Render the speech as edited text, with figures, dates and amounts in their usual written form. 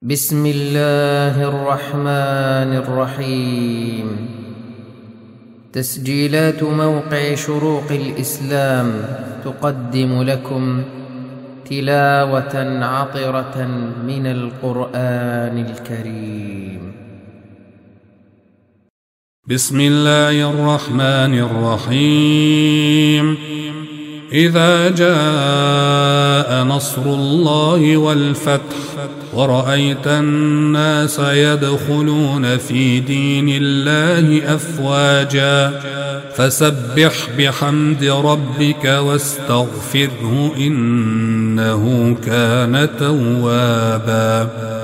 بسم الله الرحمن الرحيم. تسجيلات موقع شروق الإسلام تقدم لكم تلاوة عطرة من القرآن الكريم. بسم الله الرحمن الرحيم. إذا جاء نصر الله والفتح ورأيت الناس يدخلون في دين الله أفواجا فسبح بحمد ربك واستغفره إنه كان توابا.